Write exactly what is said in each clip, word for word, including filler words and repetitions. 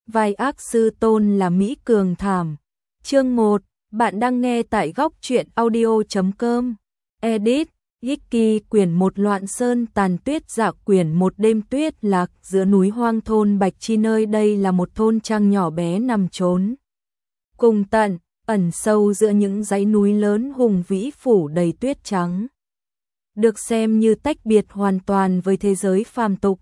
vai ác sư tôn là Mỹ Cường thảm. Chương một, bạn đang nghe tại góc truyện audio chấm com. Edit, Hickey quyển một Loạn sơn tàn tuyết dạ quyển một Đêm tuyết lạc giữa núi hoang thôn Bạch Chi. Nơi đây là một thôn trang nhỏ bé nằm trốn cùng tận, ẩn sâu giữa những dãy núi lớn hùng vĩ phủ đầy tuyết trắng. Được xem như tách biệt hoàn toàn với thế giới phàm tục.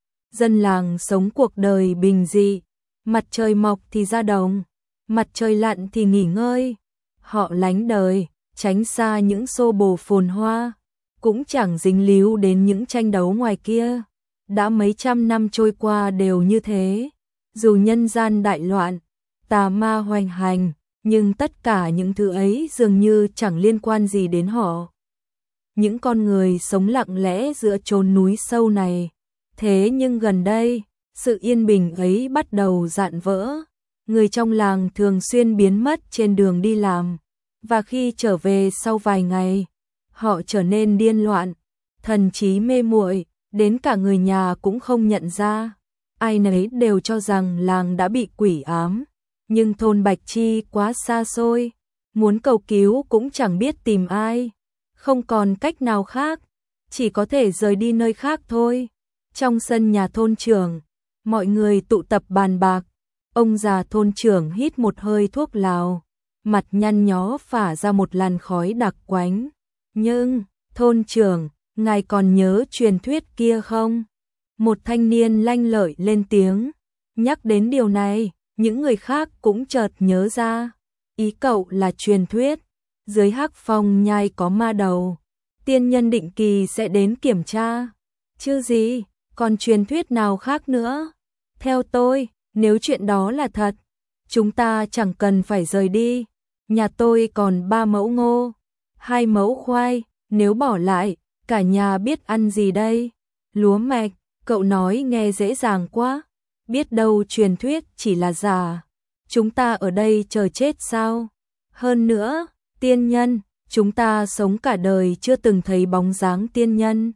Dân làng sống cuộc đời bình dị, mặt trời mọc thì ra đồng, mặt trời lặn thì nghỉ ngơi. Họ lánh đời, tránh xa những xô bồ phồn hoa, cũng chẳng dính líu đến những tranh đấu ngoài kia. Đã mấy trăm năm trôi qua đều như thế, dù nhân gian đại loạn, tà ma hoành hành, nhưng tất cả những thứ ấy dường như chẳng liên quan gì đến họ. Những con người sống lặng lẽ giữa chốn núi sâu này. Thế nhưng gần đây, sự yên bình ấy bắt đầu rạn vỡ. Người trong làng thường xuyên biến mất trên đường đi làm, và khi trở về sau vài ngày, họ trở nên điên loạn, thần trí mê muội, đến cả người nhà cũng không nhận ra. Ai nấy đều cho rằng làng đã bị quỷ ám, nhưng thôn Bạch Chi quá xa xôi, muốn cầu cứu cũng chẳng biết tìm ai. Không còn cách nào khác, chỉ có thể rời đi nơi khác thôi. Trong sân nhà thôn trưởng, mọi người tụ tập bàn bạc. Ông già thôn trưởng hít một hơi thuốc lào, mặt nhăn nhó phả ra một làn khói đặc quánh. Nhưng, thôn trưởng, ngài còn nhớ truyền thuyết kia không? Một thanh niên lanh lợi lên tiếng. Nhắc đến điều này, những người khác cũng chợt nhớ ra. Ý cậu là truyền thuyết. Dưới Hắc Phong nhai có ma đầu, tiên nhân định kỳ sẽ đến kiểm tra. Chứ gì, còn truyền thuyết nào khác nữa? Theo tôi, nếu chuyện đó là thật, chúng ta chẳng cần phải rời đi. Nhà tôi còn ba mẫu ngô, hai mẫu khoai, nếu bỏ lại, cả nhà biết ăn gì đây? Lúa mạch, cậu nói nghe dễ dàng quá. Biết đâu truyền thuyết chỉ là giả. Chúng ta ở đây chờ chết sao? Hơn nữa, tiên nhân, chúng ta sống cả đời chưa từng thấy bóng dáng tiên nhân.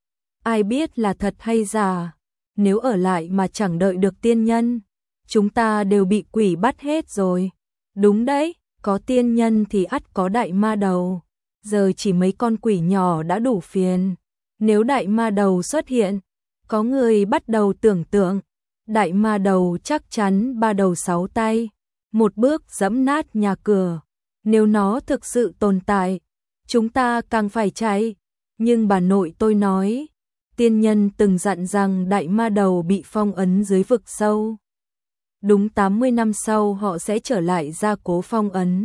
Ai biết là thật hay giả? Nếu ở lại mà chẳng đợi được tiên nhân, chúng ta đều bị quỷ bắt hết rồi. Đúng đấy, có tiên nhân thì ắt có đại ma đầu. Giờ chỉ mấy con quỷ nhỏ đã đủ phiền. Nếu đại ma đầu xuất hiện, có người bắt đầu tưởng tượng, đại ma đầu chắc chắn ba đầu sáu tay, một bước giẫm nát nhà cửa. Nếu nó thực sự tồn tại, chúng ta càng phải chạy. Nhưng bà nội tôi nói, tiên nhân từng dặn rằng đại ma đầu bị phong ấn dưới vực sâu. Đúng tám mươi năm sau họ sẽ trở lại gia cố phong ấn.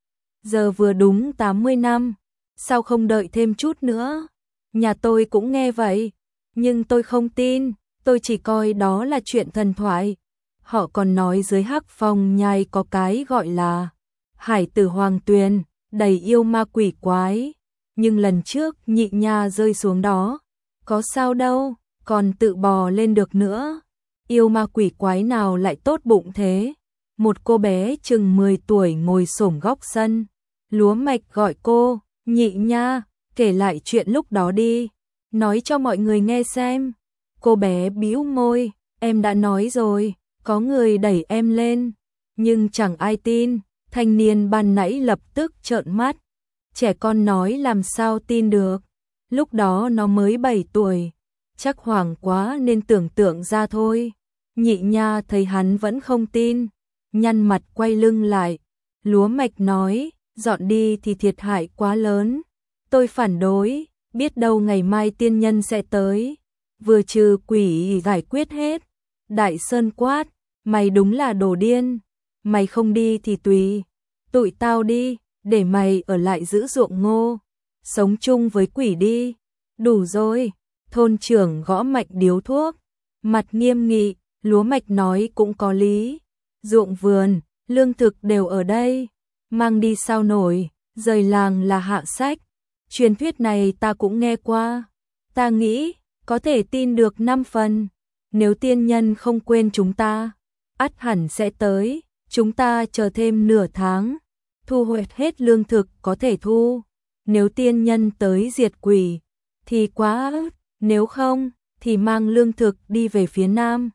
Giờ vừa đúng tám mươi năm, sao không đợi thêm chút nữa? Nhà tôi cũng nghe vậy, nhưng tôi không tin, tôi chỉ coi đó là chuyện thần thoại. Họ còn nói dưới Hắc Phong nhai có cái gọi là Hải Tử Hoàng Tuyền, đầy yêu ma quỷ quái. Nhưng lần trước nhị nha rơi xuống đó, có sao đâu, còn tự bò lên được nữa. Yêu ma quỷ quái nào lại tốt bụng thế? Một cô bé chừng mười tuổi ngồi xổm góc sân. Lúa mạch gọi cô, nhị nha, kể lại chuyện lúc đó đi, nói cho mọi người nghe xem. Cô bé bĩu môi, em đã nói rồi, có người đẩy em lên, nhưng chẳng ai tin. Thanh niên ban nãy lập tức trợn mắt. Trẻ con nói làm sao tin được. Lúc đó nó mới bảy tuổi, chắc hoảng quá nên tưởng tượng ra thôi. Nhị nha thấy hắn vẫn không tin, nhăn mặt quay lưng lại. Lúa mạch nói, dọn đi thì thiệt hại quá lớn. Tôi phản đối, biết đâu ngày mai tiên nhân sẽ tới, vừa trừ quỷ giải quyết hết. Đại Sơn quát, mày đúng là đồ điên. Mày không đi thì tùy, tụi tao đi, để mày ở lại giữ ruộng ngô, sống chung với quỷ đi. Đủ rồi, thôn trưởng gõ mạnh điếu thuốc, mặt nghiêm nghị. Lúa mạch nói cũng có lý, ruộng vườn, lương thực đều ở đây, mang đi sao nổi, rời làng là hạ sách. Truyền thuyết này ta cũng nghe qua, ta nghĩ có thể tin được năm phần. Nếu tiên nhân không quên chúng ta, ắt hẳn sẽ tới. Chúng ta chờ thêm nửa tháng, thu hoạch hết lương thực có thể thu. Nếu tiên nhân tới diệt quỷ, thì quá ức. Nếu không, thì mang lương thực đi về phía nam.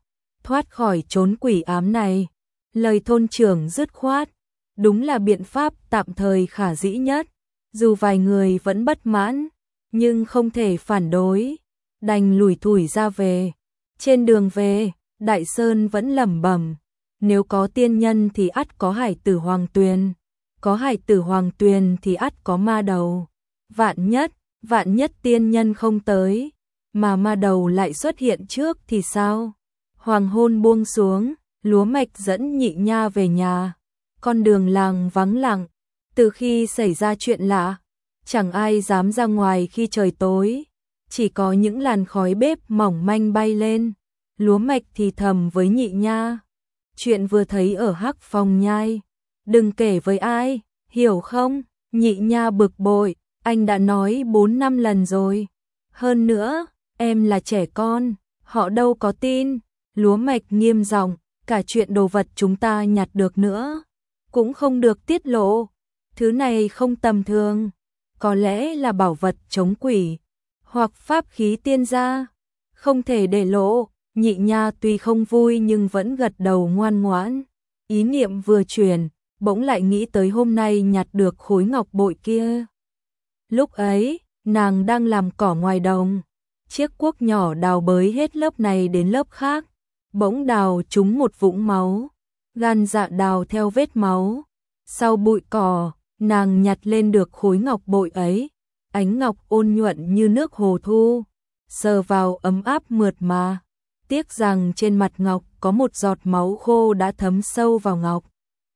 thoát khỏi chốn quỷ ám này. Lời thôn trưởng dứt khoát, đúng là biện pháp tạm thời khả dĩ nhất, dù vài người vẫn bất mãn, nhưng không thể phản đối, đành lủi thủi ra về. Trên đường về, Đại Sơn vẫn lẩm bẩm, nếu có tiên nhân thì ắt có Hải Tử Hoàng Tuyền, có Hải Tử Hoàng Tuyền thì ắt có ma đầu. Vạn nhất, vạn nhất tiên nhân không tới, mà ma đầu lại xuất hiện trước thì sao? Hoàng hôn buông xuống, Lúa Mạch dẫn Nhị Nha về nhà. Con đường làng vắng lặng, từ khi xảy ra chuyện lạ, chẳng ai dám ra ngoài khi trời tối, chỉ có những làn khói bếp mỏng manh bay lên. Lúa Mạch thì thầm với Nhị Nha, chuyện vừa thấy ở Hắc Phong Nhai, đừng kể với ai, hiểu không? Nhị Nha bực bội, anh đã nói bốn năm lần rồi. Hơn nữa, em là trẻ con, họ đâu có tin. Lúa Mạch nghiêm giọng, cả chuyện đồ vật chúng ta nhặt được nữa cũng không được tiết lộ. Thứ này không tầm thường, có lẽ là bảo vật chống quỷ, hoặc pháp khí tiên gia, không thể để lộ. Nhị Nha tuy không vui nhưng vẫn gật đầu ngoan ngoãn. Ý niệm vừa chuyển, bỗng lại nghĩ tới hôm nay nhặt được khối ngọc bội kia. Lúc ấy, nàng đang làm cỏ ngoài đồng, chiếc cuốc nhỏ đào bới hết lớp này đến lớp khác, bỗng đào trúng một vũng máu, gan dạ đào theo vết máu. Sau bụi cỏ, nàng nhặt lên được khối ngọc bội ấy, ánh ngọc ôn nhuận như nước hồ thu, sờ vào ấm áp mượt mà. Tiếc rằng trên mặt ngọc có một giọt máu khô đã thấm sâu vào ngọc,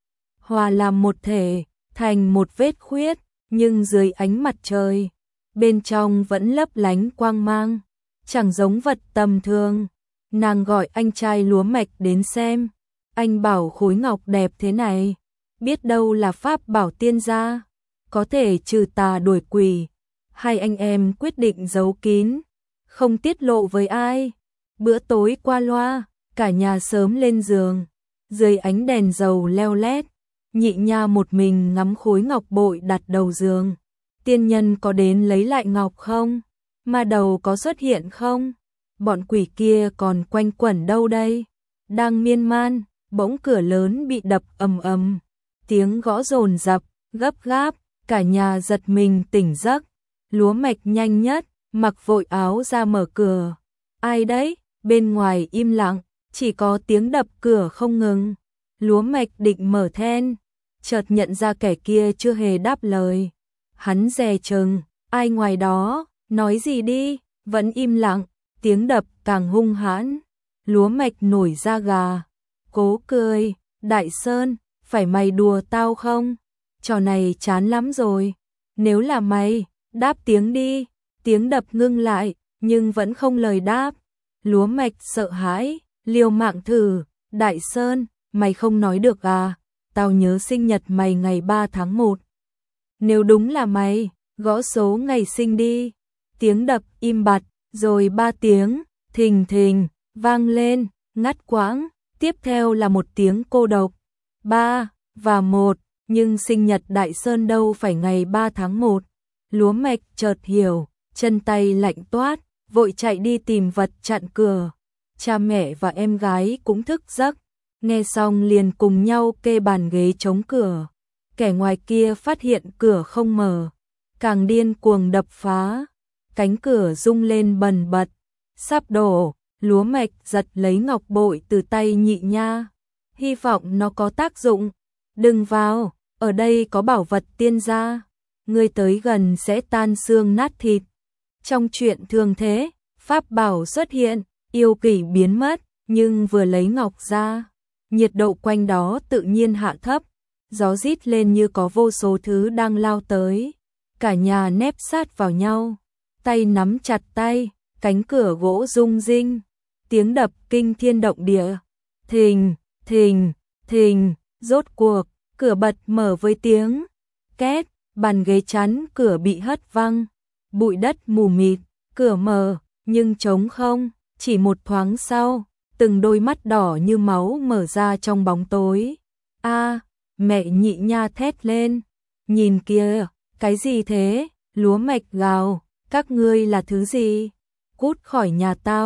hòa làm một thể, thành một vết khuyết, nhưng dưới ánh mặt trời, bên trong vẫn lấp lánh quang mang, chẳng giống vật tầm thường. Nàng gọi anh trai Lúa Mạch đến xem, anh bảo khối ngọc đẹp thế này, biết đâu là pháp bảo tiên gia, có thể trừ tà đuổi quỷ. Hai anh em quyết định giấu kín, không tiết lộ với ai. Bữa tối qua loa, cả nhà sớm lên giường, dưới ánh đèn dầu leo lét, Nhị Nha một mình ngắm khối ngọc bội đặt đầu giường. Tiên nhân có đến lấy lại ngọc không? Ma đầu có xuất hiện không? Bọn quỷ kia còn quanh quẩn đâu đây? Đang miên man, bỗng cửa lớn bị đập ầm ầm, tiếng gõ dồn dập, gấp gáp, cả nhà giật mình tỉnh giấc. Lúa Mạch nhanh nhất, mặc vội áo ra mở cửa. Ai đấy? Bên ngoài im lặng, chỉ có tiếng đập cửa không ngừng. Lúa Mạch định mở then, chợt nhận ra kẻ kia chưa hề đáp lời. Hắn dè chừng, ai ngoài đó, nói gì đi, vẫn im lặng, tiếng đập càng hung hãn. Lúa Mạch nổi da gà, cố cười, Đại Sơn, phải mày đùa tao không? Trò này chán lắm rồi, nếu là mày, đáp tiếng đi. Tiếng đập ngưng lại, nhưng vẫn không lời đáp. Lúa Mạch sợ hãi, liều mạng thử, Đại Sơn, mày không nói được à? Tao nhớ sinh nhật mày ngày ba tháng một. Nếu đúng là mày, gõ số ngày sinh đi. Tiếng đập im bặt, rồi ba tiếng, thình thình, vang lên, ngắt quãng, tiếp theo là một tiếng cô độc. Ba, và một, nhưng sinh nhật Đại Sơn đâu phải ngày ba tháng một. Lúa Mạch chợt hiểu, chân tay lạnh toát, vội chạy đi tìm vật chặn cửa. Cha mẹ và em gái cũng thức giấc, nghe xong liền cùng nhau kê bàn ghế chống cửa. Kẻ ngoài kia phát hiện cửa không mở, càng điên cuồng đập phá. Cánh cửa rung lên bần bật, sắp đổ. Lúa Mạch giật lấy ngọc bội từ tay Nhị Nha, hy vọng nó có tác dụng. Đừng vào, ở đây có bảo vật tiên gia, ngươi tới gần sẽ tan xương nát thịt. Trong chuyện thường thế, pháp bảo xuất hiện, yêu quỷ biến mất, nhưng vừa lấy ngọc ra, nhiệt độ quanh đó tự nhiên hạ thấp, gió rít lên như có vô số thứ đang lao tới. Cả nhà nép sát vào nhau, tay nắm chặt tay, cánh cửa gỗ rung rinh, tiếng đập kinh thiên động địa. Thình, thình, thình, rốt cuộc, cửa bật mở với tiếng két, bàn ghế chắn cửa bị hất văng, bụi đất mù mịt, cửa mở, nhưng trống không. Chỉ một thoáng sau, từng đôi mắt đỏ như máu mở ra trong bóng tối. A, mẹ Nhị Nha thét lên, nhìn kìa, cái gì thế? Lúa Mạch gào, các ngươi là thứ gì? Cút khỏi nhà tao.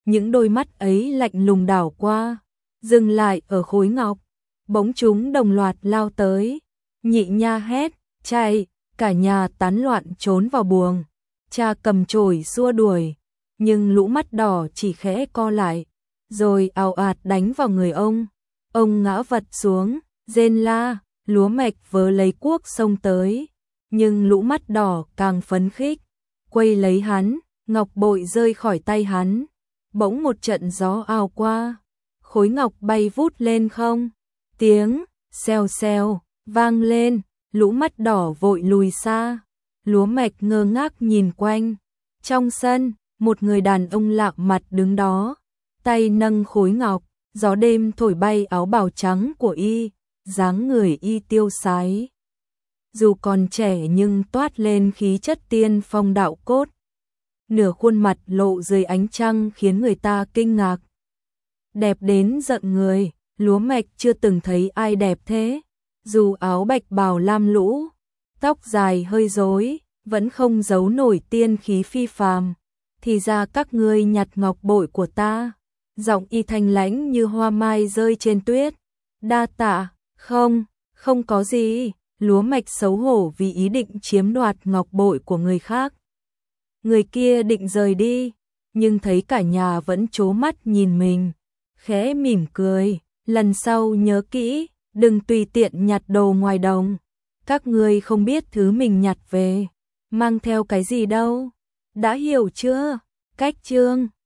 những đôi mắt ấy lạnh lùng đảo qua, dừng lại ở khối ngọc, bỗng chúng đồng loạt lao tới. Nhị nha hét, chạy, cả nhà tán loạn trốn vào buồng. Cha cầm chổi xua đuổi, nhưng lũ mắt đỏ chỉ khẽ co lại, rồi ào ạt đánh vào người ông. Ông ngã vật xuống, rên la, Lúa Mạch vớ lấy cuốc xông tới, nhưng lũ mắt đỏ càng phấn khích, quay lấy hắn, ngọc bội rơi khỏi tay hắn. Bỗng một trận gió ào qua, khối ngọc bay vút lên không, tiếng xèo xèo vang lên, lũ mắt đỏ vội lùi xa. Lúa Mạch ngơ ngác nhìn quanh, trong sân, một người đàn ông lạ mặt đứng đó, tay nâng khối ngọc, gió đêm thổi bay áo bào trắng của y, dáng người y tiêu sái. Dù còn trẻ nhưng toát lên khí chất tiên phong đạo cốt. Nửa khuôn mặt lộ dưới ánh trăng khiến người ta kinh ngạc. Đẹp đến giận người, Lúa Mạch chưa từng thấy ai đẹp thế. Dù áo bạch bào lam lũ, tóc dài hơi rối, vẫn không giấu nổi tiên khí phi phàm. Thì ra các ngươi nhặt ngọc bội của ta. Giọng y thanh lãnh như hoa mai rơi trên tuyết. Đa tạ, không, không có gì. Lúa Mạch xấu hổ vì ý định chiếm đoạt ngọc bội của người khác. Người kia định rời đi, nhưng thấy cả nhà vẫn trố mắt nhìn mình, khẽ mỉm cười, lần sau nhớ kỹ, đừng tùy tiện nhặt đồ ngoài đồng. Các ngươi không biết thứ mình nhặt về mang theo cái gì đâu. Đã hiểu chưa? Cách chương